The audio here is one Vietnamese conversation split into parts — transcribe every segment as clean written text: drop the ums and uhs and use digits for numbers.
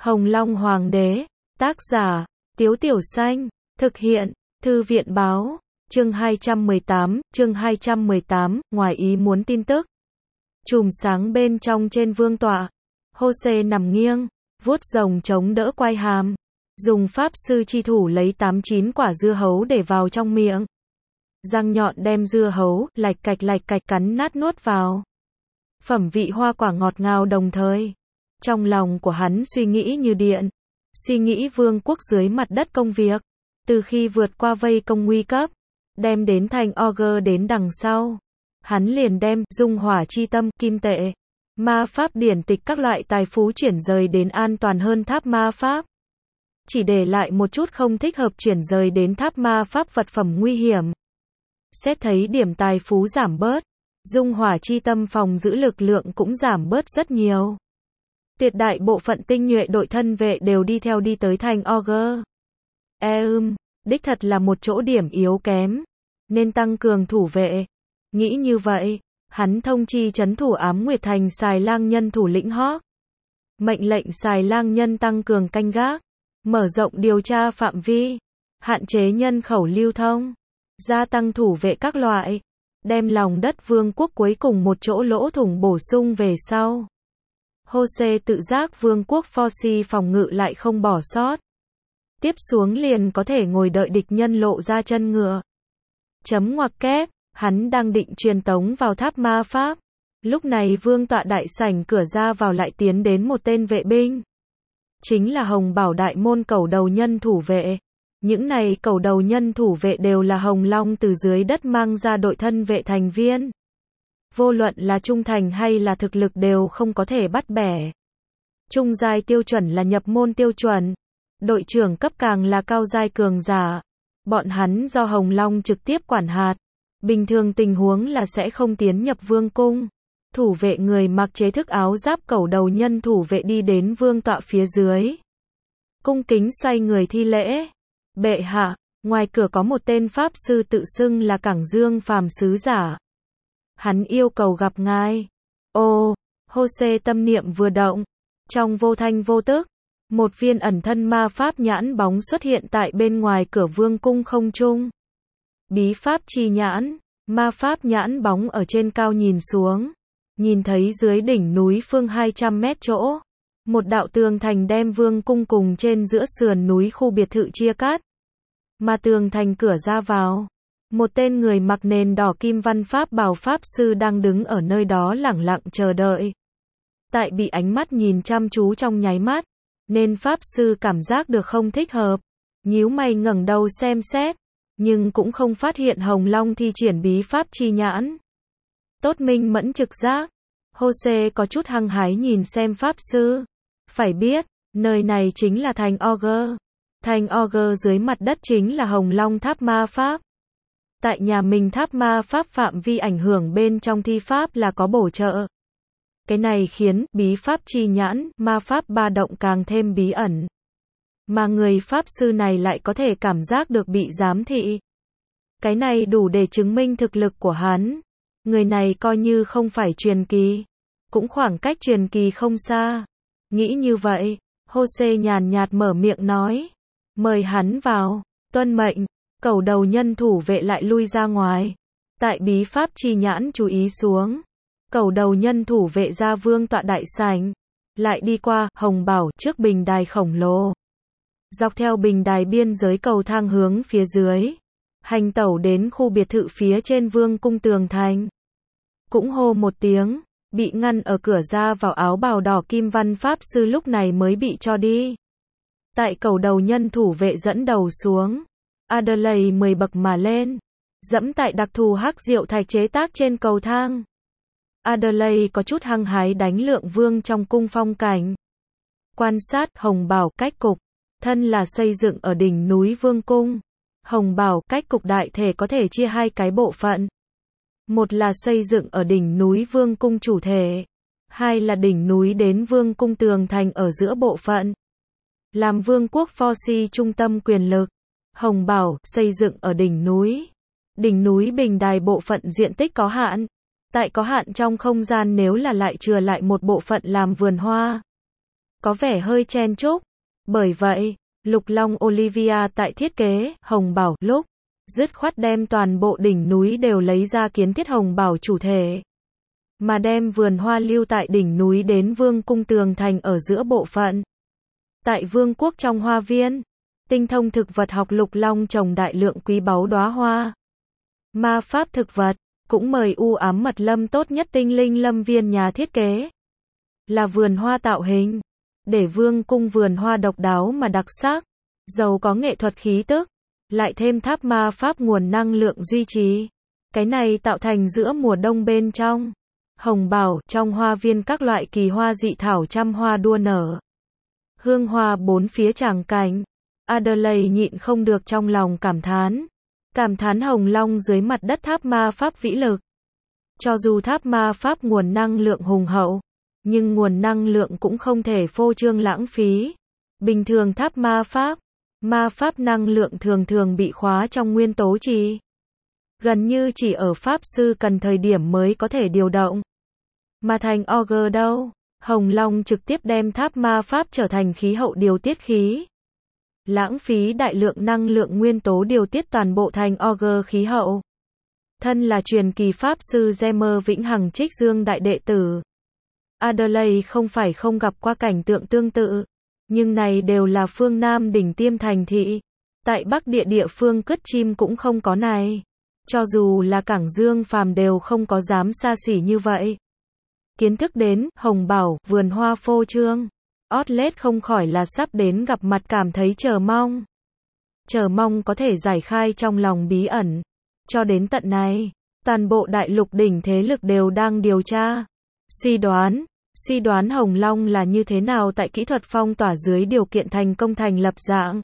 Hồng Long Hoàng đế, tác giả, Tiếu Tiểu Xanh, thực hiện, Thư viện Báo, chương 218, ngoài ý muốn tin tức. Chùm sáng bên trong trên vương tọa, Hô-xê nằm nghiêng, vuốt rồng chống đỡ quai hàm, dùng pháp sư chi thủ lấy 8-9 quả dưa hấu để vào trong miệng. Răng nhọn đem dưa hấu, lạch cạch cắn nát nuốt vào. Phẩm vị hoa quả ngọt ngào đồng thời. Trong lòng của hắn suy nghĩ như điện. Suy nghĩ vương quốc dưới mặt đất công việc. Từ khi vượt qua vây công nguy cấp, đem đến thành Ogre đến đằng sau. Hắn liền đem dung hỏa chi tâm, kim tệ, ma pháp điển tịch các loại tài phú chuyển rời đến an toàn hơn tháp ma pháp. Chỉ để lại một chút không thích hợp chuyển rời đến tháp ma pháp vật phẩm nguy hiểm. Xét thấy điểm tài phú giảm bớt, dung hỏa chi tâm phòng giữ lực lượng cũng giảm bớt rất nhiều. Tuyệt đại bộ phận tinh nhuệ đội thân vệ đều đi tới thành Ogre. Đích thật là một chỗ điểm yếu kém, nên tăng cường thủ vệ. Nghĩ như vậy, hắn thông chi trấn thủ Ám Nguyệt Thành Xài Lang Nhân thủ lĩnh Hawk. Mệnh lệnh Xài Lang Nhân tăng cường canh gác, mở rộng điều tra phạm vi, hạn chế nhân khẩu lưu thông, gia tăng thủ vệ các loại, đem lòng đất vương quốc cuối cùng một chỗ lỗ thủng bổ sung về sau. Hô-xê tự giác vương quốc Forci phòng ngự lại không bỏ sót. Tiếp xuống liền có thể ngồi đợi địch nhân lộ ra chân ngựa. Chấm ngoặc kép, hắn đang định truyền tống vào tháp ma pháp. Lúc này vương tọa đại sảnh cửa ra vào lại tiến đến một tên vệ binh. Chính là Hồng Bảo Đại Môn cẩu đầu nhân thủ vệ. Những này cẩu đầu nhân thủ vệ đều là Hồng Long từ dưới đất mang ra đội thân vệ thành viên. Vô luận là trung thành hay là thực lực đều không có thể bắt bẻ. Trung giai tiêu chuẩn là nhập môn tiêu chuẩn. Đội trưởng cấp càng là cao giai cường giả. Bọn hắn do Hồng Long trực tiếp quản hạt. Bình thường tình huống là sẽ không tiến nhập vương cung. Thủ vệ người mặc chế thức áo giáp cẩu đầu nhân thủ vệ đi đến vương tọa phía dưới. Cung kính xoay người thi lễ. Bệ hạ, ngoài cửa có một tên pháp sư tự xưng là Cảng Dương phàm sứ giả. Hắn yêu cầu gặp ngài. Hô-xê tâm niệm vừa động. Trong vô thanh vô tức, một viên ẩn thân ma pháp nhãn bóng xuất hiện tại bên ngoài cửa vương cung không trung. Bí pháp chi nhãn, ma pháp nhãn bóng ở trên cao nhìn xuống. Nhìn thấy dưới đỉnh núi phương 200 mét chỗ. Một đạo tường thành đem vương cung cùng trên giữa sườn núi khu biệt thự chia cắt. Mà tường thành cửa ra vào. Một tên người mặc nền đỏ kim văn pháp bào pháp sư đang đứng ở nơi đó lẳng lặng chờ đợi. Tại bị ánh mắt nhìn chăm chú trong nháy mắt, nên pháp sư cảm giác được không thích hợp. Nhíu mày ngẩng đầu xem xét, nhưng cũng không phát hiện Hồng Long thi triển bí pháp chi nhãn. Tốt minh mẫn trực giác. Hô-xê có chút hăng hái nhìn xem pháp sư. Phải biết, nơi này chính là thành Ogre. Thành Ogre dưới mặt đất chính là Hồng Long tháp ma pháp. Tại nhà mình tháp ma pháp phạm vi ảnh hưởng bên trong thi pháp là có bổ trợ. Cái này khiến bí pháp chi nhãn, ma pháp ba động càng thêm bí ẩn. Mà người pháp sư này lại có thể cảm giác được bị giám thị. Cái này đủ để chứng minh thực lực của hắn. Người này coi như không phải truyền kỳ, cũng khoảng cách truyền kỳ không xa. Nghĩ như vậy, Hô-xê nhàn nhạt mở miệng nói. Mời hắn vào, tuân mệnh. Cẩu đầu nhân thủ vệ lại lui ra ngoài. Tại bí pháp chi nhãn chú ý xuống. Cẩu đầu nhân thủ vệ ra vương tọa đại sảnh. Lại đi qua Hồng Bảo trước bình đài khổng lồ. Dọc theo bình đài biên giới cầu thang hướng phía dưới. Hành tẩu đến khu biệt thự phía trên vương cung tường thành. Cũng hô một tiếng. Bị ngăn ở cửa ra vào áo bào đỏ kim văn pháp sư lúc này mới bị cho đi. Tại cẩu đầu nhân thủ vệ dẫn đầu xuống. Adelaide 10 bậc mà lên. Dẫm tại đặc thù hắc diệu thạch chế tác trên cầu thang. Adelaide có chút hăng hái đánh lượng vương trong cung phong cảnh. Quan sát Hồng Bảo cách cục. Thân là xây dựng ở đỉnh núi vương cung. Hồng Bảo cách cục đại thể có thể chia hai cái bộ phận. Một là xây dựng ở đỉnh núi vương cung chủ thể. Hai là đỉnh núi đến vương cung tường thành ở giữa bộ phận. Làm vương quốc Forci trung tâm quyền lực. Hồng Bảo xây dựng ở đỉnh núi. Đỉnh núi bình đài bộ phận diện tích có hạn. Tại có hạn trong không gian nếu là lại chừa lại một bộ phận làm vườn hoa. có vẻ hơi chen chúc. Bởi vậy, Lục Long Olivia tại thiết kế Hồng Bảo lúc dứt khoát đem toàn bộ đỉnh núi đều lấy ra kiến thiết Hồng Bảo chủ thể, mà đem vườn hoa lưu tại đỉnh núi đến vương cung tường thành ở giữa bộ phận. Tại vương quốc trong hoa viên, tinh thông thực vật học Lục Long trồng đại lượng quý báu đóa hoa. Ma pháp thực vật, cũng mời u ám mật lâm tốt nhất tinh linh lâm viên nhà thiết kế. Là vườn hoa tạo hình, để vương cung vườn hoa độc đáo mà đặc sắc, giàu có nghệ thuật khí tức, lại thêm tháp ma pháp nguồn năng lượng duy trì. Cái này tạo thành giữa mùa đông bên trong Hồng Bảo, trong hoa viên các loại kỳ hoa dị thảo trăm hoa đua nở. Hương hoa bốn phía tràng cảnh. Adelaide nhịn không được trong lòng cảm thán Hồng Long dưới mặt đất tháp ma pháp vĩ lực. Cho dù tháp ma pháp nguồn năng lượng hùng hậu, nhưng nguồn năng lượng cũng không thể phô trương lãng phí. Bình thường tháp ma pháp năng lượng thường thường bị khóa trong nguyên tố trì. Gần như chỉ ở pháp sư cần thời điểm mới có thể điều động. Mà thành Ogre đâu, Hồng Long trực tiếp đem tháp ma pháp trở thành khí hậu điều tiết khí. Lãng phí đại lượng năng lượng nguyên tố điều tiết toàn bộ thành Ogre khí hậu. Thân là truyền kỳ pháp sư Gemmer vĩnh hằng trích dương đại đệ tử. Adelaide không phải không gặp qua cảnh tượng tương tự, nhưng này đều là phương Nam đỉnh tiêm thành thị. Tại Bắc địa phương cất chim cũng không có này. Cho dù là cảng Dương Phàm đều không có dám xa xỉ như vậy. Kiến thức đến Hồng Bảo, vườn hoa phô trương, Outlet không khỏi là sắp đến gặp mặt cảm thấy chờ mong. Chờ mong có thể giải khai trong lòng bí ẩn. Cho đến tận này, toàn bộ đại lục đỉnh thế lực đều đang điều tra, suy đoán Hồng Long là như thế nào tại kỹ thuật phong tỏa dưới điều kiện thành công thành lập dạng.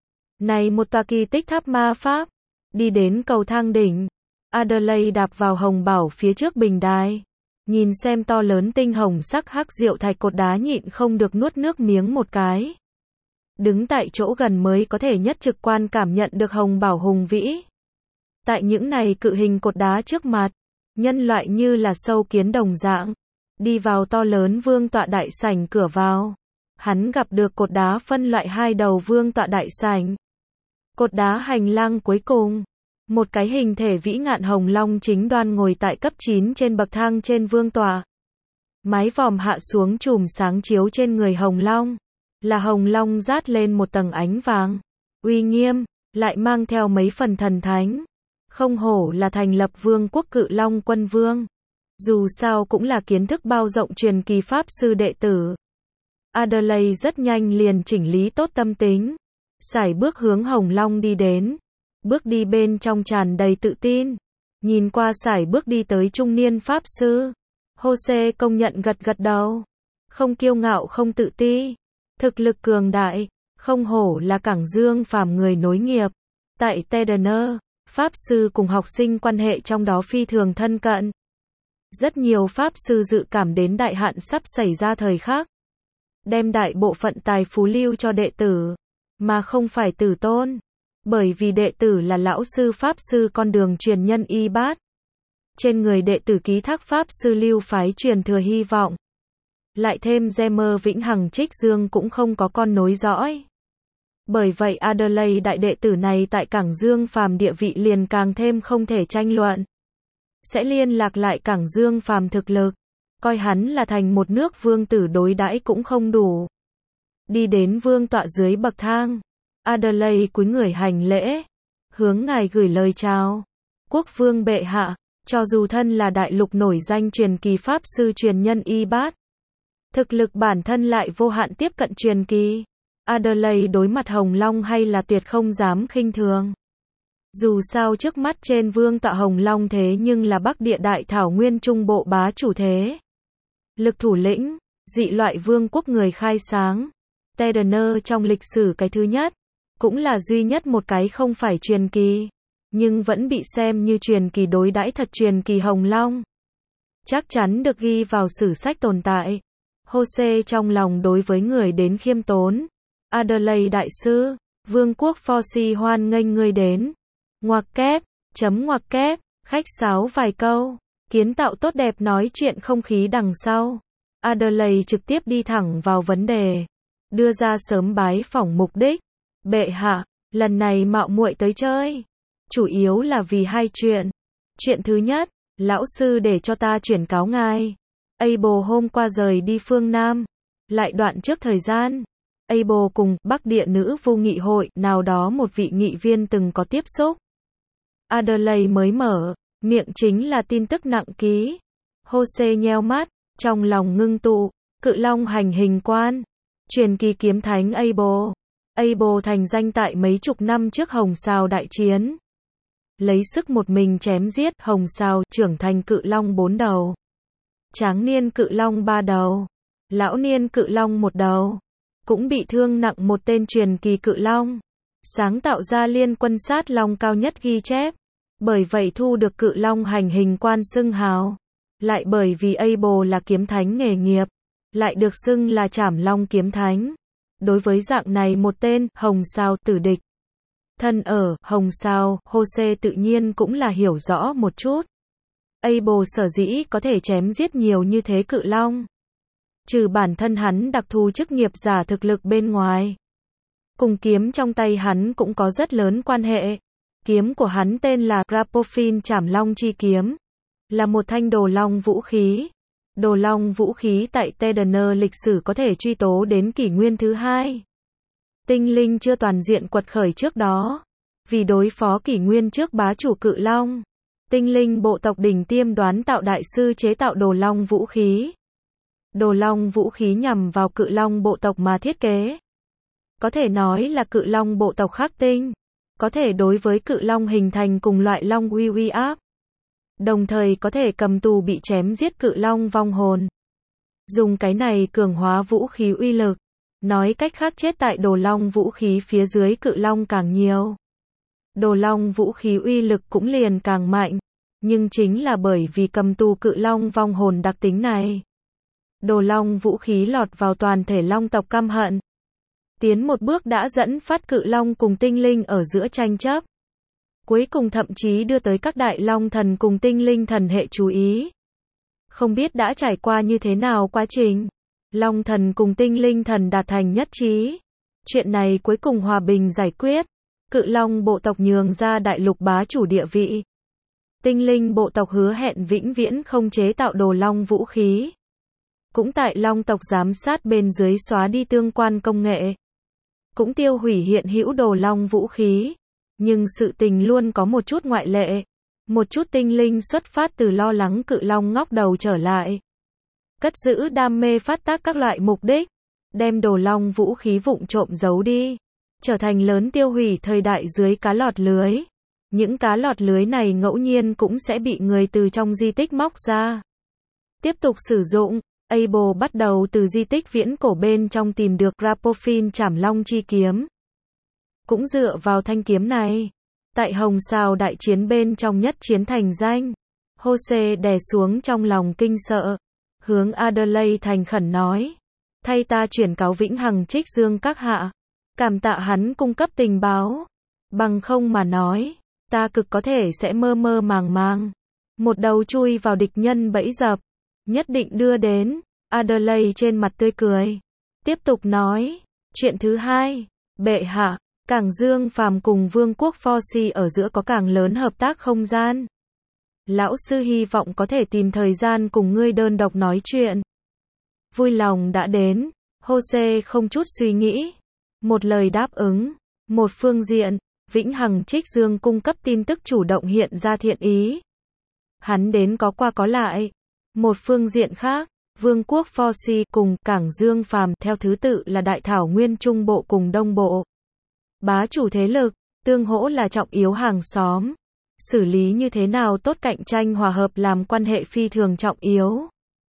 Này một tòa kỳ tích tháp ma pháp, đi đến cầu thang đỉnh, Adelaide đạp vào Hồng Bảo phía trước bình đài. Nhìn xem to lớn tinh hồng sắc hắc diệu thạch cột đá nhịn không được nuốt nước miếng một cái. Đứng tại chỗ gần mới có thể nhất trực quan cảm nhận được Hồng Bảo hùng vĩ. Tại những này cự hình cột đá trước mặt, nhân loại như là sâu kiến đồng dạng. Đi vào to lớn vương tọa đại sảnh cửa vào. Hắn gặp được cột đá phân loại hai đầu vương tọa đại sảnh. Cột đá hành lang cuối cùng. Một cái hình thể vĩ ngạn Hồng Long chính đoan ngồi tại cấp 9 trên bậc thang trên vương tọa. Mái vòm hạ xuống chùm sáng chiếu trên người Hồng Long. Là Hồng Long rát lên một tầng ánh vàng. Uy nghiêm, lại mang theo mấy phần thần thánh. Không hổ là thành lập vương quốc Cự Long Quân Vương. Dù sao cũng là kiến thức bao rộng truyền kỳ pháp sư đệ tử. Adelaide rất nhanh liền chỉnh lý tốt tâm tính. Sải bước hướng Hồng Long đi đến. Bước đi bên trong tràn đầy tự tin. Nhìn qua sải bước đi tới trung niên pháp sư. Jose công nhận gật gật đầu. Không kiêu ngạo không tự ti. Thực lực cường đại. Không hổ là cảng Dương Phàm người nối nghiệp. Tại Tedener, pháp sư cùng học sinh quan hệ trong đó phi thường thân cận. Rất nhiều pháp sư dự cảm đến đại hạn sắp xảy ra thời khắc. Đem đại bộ phận tài phú lưu cho đệ tử. Mà không phải tử tôn. Bởi vì đệ tử là lão sư pháp sư con đường truyền nhân y bát. Trên người đệ tử ký thác pháp sư lưu phái truyền thừa hy vọng. Lại thêm Gemmer vĩnh hằng trích dương cũng không có con nối dõi. Bởi vậy Adelaide đại đệ tử này tại cảng Dương Phàm địa vị liền càng thêm không thể tranh luận. Sẽ liên lạc lại cảng Dương Phàm thực lực. Coi hắn là thành một nước vương tử đối đãi cũng không đủ. Đi đến vương tọa dưới bậc thang. Adelaide cúi người hành lễ. Hướng ngài gửi lời chào. Quốc vương bệ hạ. Cho dù thân là đại lục nổi danh truyền kỳ pháp sư truyền nhân y bát. Thực lực bản thân lại vô hạn tiếp cận truyền kỳ. Adelaide đối mặt Hồng Long hay là tuyệt không dám khinh thường. Dù sao trước mắt trên vương tọa Hồng Long thế nhưng là Bắc địa đại thảo nguyên trung bộ bá chủ thế. Lực thủ lĩnh, dị loại vương quốc người khai sáng. Tedener trong lịch sử cái thứ nhất. Cũng là duy nhất một cái không phải truyền kỳ. Nhưng vẫn bị xem như truyền kỳ đối đãi thật truyền kỳ Hồng Long. Chắc chắn được ghi vào sử sách tồn tại. Jose trong lòng đối với người đến khiêm tốn. Adelaide đại sư, vương quốc Forsi hoan nghênh ngươi đến. Ngoặc kép, ngoặc kép, khách sáo vài câu, kiến tạo tốt đẹp nói chuyện không khí đằng sau. Adelaide trực tiếp đi thẳng vào vấn đề. đưa ra sớm bái phỏng mục đích. Bệ hạ, lần này mạo muội tới chơi, chủ yếu là vì hai chuyện. Chuyện thứ nhất, lão sư để cho ta chuyển cáo ngài. Abel hôm qua rời đi phương Nam, lại đoạn trước thời gian. Abel cùng Bắc Địa Nữ Vu Nghị hội nào đó một vị nghị viên từng có tiếp xúc. Adelaide mới mở miệng chính là tin tức nặng ký. Jose nheo mắt, trong lòng ngưng tụ, Cự Long hành hình quan, truyền kỳ kiếm thánh Abel. Abel thành danh tại mấy chục năm trước Hồng Sào đại chiến. Lấy sức một mình chém giết Hồng Sào, trưởng thành Cự Long 4 đầu. Tráng niên Cự Long 3 đầu. Lão niên Cự Long 1 đầu. Cũng bị thương nặng một tên truyền kỳ Cự Long. Sáng tạo ra liên quân sát long cao nhất ghi chép. Bởi vậy thu được Cự Long hành hình quan xưng hào. Lại bởi vì Abel là kiếm thánh nghề nghiệp, lại được xưng là Trảm Long kiếm thánh. Đối với dạng này một tên Hồng Sào tử địch, thân ở Hồng Sào, Jose tự nhiên cũng là hiểu rõ một chút. Abel sở dĩ có thể chém giết nhiều như thế Cự Long, trừ bản thân hắn đặc thù chức nghiệp giả thực lực bên ngoài, cùng kiếm trong tay hắn cũng có rất lớn quan hệ. Kiếm của hắn tên là Rapophin Trảm Long chi kiếm, là một thanh đồ long vũ khí. Đồ long vũ khí tại TDN lịch sử có thể truy tố đến kỷ nguyên thứ 2. Tinh linh chưa toàn diện quật khởi trước đó. Vì đối phó kỷ nguyên trước bá chủ Cự Long, tinh linh bộ tộc đỉnh tiêm đoán tạo đại sư chế tạo đồ long vũ khí. Đồ long vũ khí nhằm vào Cự Long bộ tộc mà thiết kế. Có thể nói là Cự Long bộ tộc khắc tinh, có thể đối với Cự Long hình thành cùng loại long uy áp. Đồng thời có thể cầm tù bị chém giết Cự Long vong hồn. Dùng cái này cường hóa vũ khí uy lực. Nói cách khác chết tại đồ long vũ khí phía dưới Cự Long càng nhiều, đồ long vũ khí uy lực cũng liền càng mạnh. Nhưng chính là bởi vì cầm tù Cự Long vong hồn đặc tính này, đồ long vũ khí lọt vào toàn thể long tộc căm hận. Tiến một bước đã dẫn phát Cự Long cùng tinh linh ở giữa tranh chấp. Cuối cùng thậm chí đưa tới các đại long thần cùng tinh linh thần hệ chú ý. Không biết đã trải qua như thế nào quá trình. Long thần cùng tinh linh thần đạt thành nhất trí. Chuyện này cuối cùng hòa bình giải quyết. Cự Long bộ tộc nhường ra đại lục bá chủ địa vị. Tinh linh bộ tộc hứa hẹn vĩnh viễn không chế tạo đồ long vũ khí. Cũng tại long tộc giám sát bên dưới xóa đi tương quan công nghệ. Cũng tiêu hủy hiện hữu đồ long vũ khí. Nhưng sự tình luôn có một chút ngoại lệ. Một chút tinh linh xuất phát từ lo lắng Cự Long ngóc đầu trở lại. Cất giữ đam mê phát tác các loại mục đích. Đem đồ long vũ khí vụng trộm giấu đi. Trở thành lớn tiêu hủy thời đại dưới cá lọt lưới. Những cá lọt lưới này ngẫu nhiên cũng sẽ bị người từ trong di tích móc ra. Tiếp tục sử dụng. Abel bắt đầu từ di tích viễn cổ bên trong tìm được Rapophin Trảm Long chi kiếm. Cũng dựa vào thanh kiếm này, tại Hồng Sào đại chiến bên trong nhất chiến thành danh. Jose đè xuống trong lòng kinh sợ, hướng Adelaide thành khẩn nói, thay ta chuyển cáo vĩnh hằng Trích Dương các hạ, cảm tạ hắn cung cấp tình báo, bằng không mà nói, ta cực có thể sẽ mơ mơ màng màng, một đầu chui vào địch nhân bẫy dập, nhất định đưa đến. Adelaide trên mặt tươi cười, tiếp tục nói, chuyện thứ hai, bệ hạ, Cảng Dương Phàm cùng Vương quốc Forsi ở giữa có càng lớn hợp tác không gian. Lão sư hy vọng có thể tìm thời gian cùng ngươi đơn độc nói chuyện. Vui lòng đã đến, Jose không chút suy nghĩ. Một lời đáp ứng. Một phương diện, vĩnh hằng Trích Dương cung cấp tin tức chủ động hiện ra thiện ý. Hắn đến có qua có lại. Một phương diện khác, Vương quốc Forsi cùng Cảng Dương Phàm theo thứ tự là Đại Thảo Nguyên Trung Bộ cùng Đông Bộ. Bá chủ thế lực, tương hỗ là trọng yếu hàng xóm. Xử lý như thế nào tốt cạnh tranh hòa hợp làm quan hệ phi thường trọng yếu.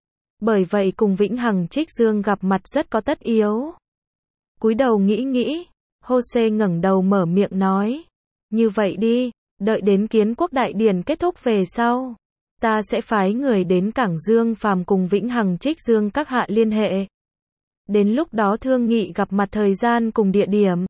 Bởi vậy cùng vĩnh hằng Trích Dương gặp mặt rất có tất yếu. Cúi đầu nghĩ, Jose ngẩng đầu mở miệng nói. Như vậy đi, đợi đến Kiến Quốc đại điển kết thúc về sau. Ta sẽ phái người đến Cảng Dương Phàm cùng vĩnh hằng Trích Dương các hạ liên hệ. Đến lúc đó thương nghị gặp mặt thời gian cùng địa điểm.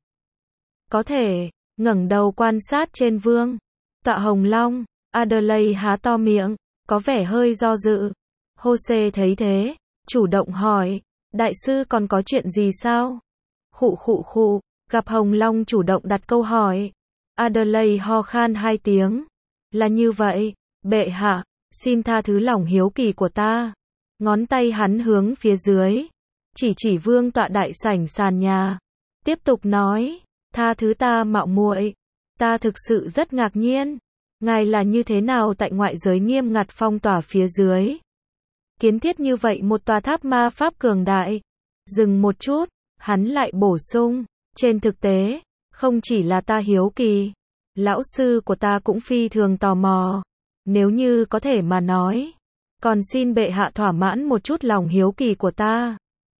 Có thể, ngẩng đầu quan sát trên vương tọa Hồng Long, Adelaide há to miệng, có vẻ hơi do dự. Jose thấy thế, chủ động hỏi, đại sư còn có chuyện gì sao? Khụ khụ khụ, gặp Hồng Long chủ động đặt câu hỏi. Adelaide ho khan 2 tiếng. Là như vậy, bệ hạ, xin tha thứ lòng hiếu kỳ của ta. Ngón tay hắn hướng phía dưới, chỉ vương tọa đại sảnh sàn nhà. Tiếp tục nói, tha thứ ta mạo muội, ta thực sự rất ngạc nhiên. Ngài là như thế nào tại ngoại giới nghiêm ngặt phong tỏa phía dưới? Kiến thiết như vậy một tòa tháp ma pháp cường đại. Dừng một chút, hắn lại bổ sung, trên thực tế, không chỉ là ta hiếu kỳ, lão sư của ta cũng phi thường tò mò. Nếu như có thể mà nói, còn xin bệ hạ thỏa mãn một chút lòng hiếu kỳ của ta.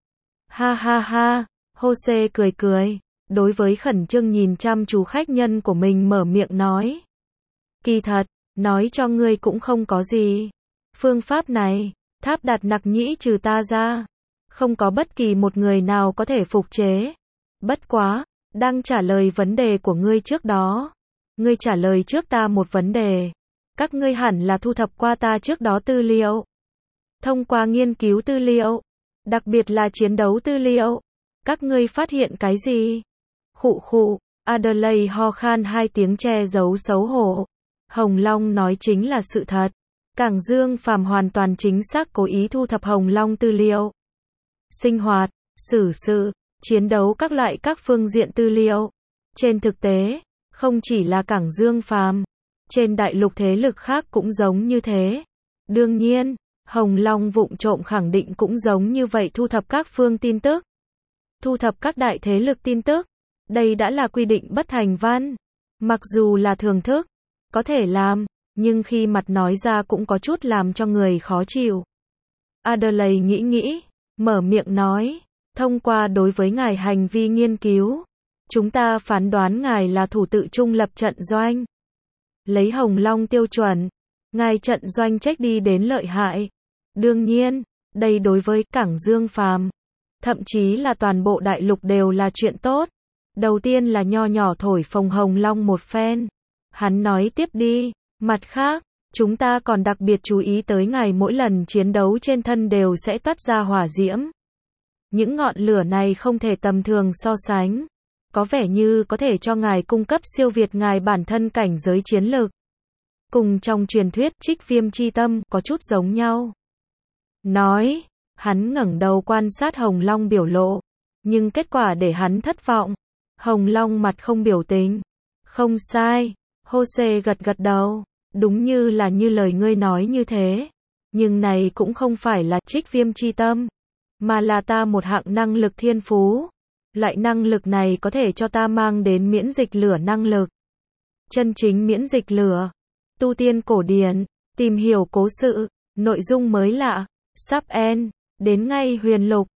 Ha ha ha, Jose cười cười, đối với khẩn trương nhìn chăm chú khách nhân của mình mở miệng nói. Kỳ thật, nói cho ngươi cũng không có gì. Phương pháp này, tháp đặt nặc nhĩ trừ ta ra, không có bất kỳ một người nào có thể phục chế. Bất quá, đang trả lời vấn đề của ngươi trước đó. Ngươi trả lời trước ta một vấn đề. Các ngươi hẳn là thu thập qua ta trước đó tư liệu. Thông qua nghiên cứu tư liệu, đặc biệt là chiến đấu tư liệu, các ngươi phát hiện cái gì? Khụ khụ, Adelaide ho khan 2 tiếng che giấu xấu hổ. Hồng Long nói chính là sự thật. Cảng Dương Phàm hoàn toàn chính xác cố ý thu thập Hồng Long tư liệu. Sinh hoạt, xử sự, chiến đấu các phương diện tư liệu. Trên thực tế, không chỉ là Cảng Dương Phàm, trên đại lục thế lực khác cũng giống như thế. Đương nhiên, Hồng Long vụng trộm khẳng định cũng giống như vậy thu thập các phương tin tức. Thu thập các đại thế lực tin tức. Đây đã là quy định bất thành văn. Mặc dù là thường thức, có thể làm, nhưng khi mặt nói ra cũng có chút làm cho người khó chịu. Adelaide nghĩ, mở miệng nói, thông qua đối với ngài hành vi nghiên cứu, chúng ta phán đoán ngài là thủ tự trung lập trận doanh. Lấy Hồng Long tiêu chuẩn, ngài trận doanh trách đi đến lợi hại. Đương nhiên, đây đối với Cảng Dương Phàm, thậm chí là toàn bộ đại lục đều là chuyện tốt. Đầu tiên là nho nhỏ thổi phồng Hồng Long một phen. Hắn nói tiếp đi, mặt khác, chúng ta còn đặc biệt chú ý tới ngài mỗi lần chiến đấu trên thân đều sẽ toát ra hỏa diễm. Những ngọn lửa này không thể tầm thường so sánh. Có vẻ như có thể cho ngài cung cấp siêu việt ngài bản thân cảnh giới chiến lược. Cùng trong truyền thuyết Trích Viêm chi tâm có chút giống nhau. Nói, hắn ngẩng đầu quan sát Hồng Long biểu lộ, nhưng kết quả để hắn thất vọng. Hồng Long mặt không biểu tình. Không sai, Jose gật đầu, đúng như lời ngươi nói như thế. Nhưng này cũng không phải là Trích Viêm chi tâm, mà là ta một hạng năng lực thiên phú. Loại năng lực này có thể cho ta mang đến miễn dịch lửa năng lực. Chân chính miễn dịch lửa. Tu tiên cổ điển, tìm hiểu cố sự, nội dung mới lạ, sắp end, đến ngay huyền lục.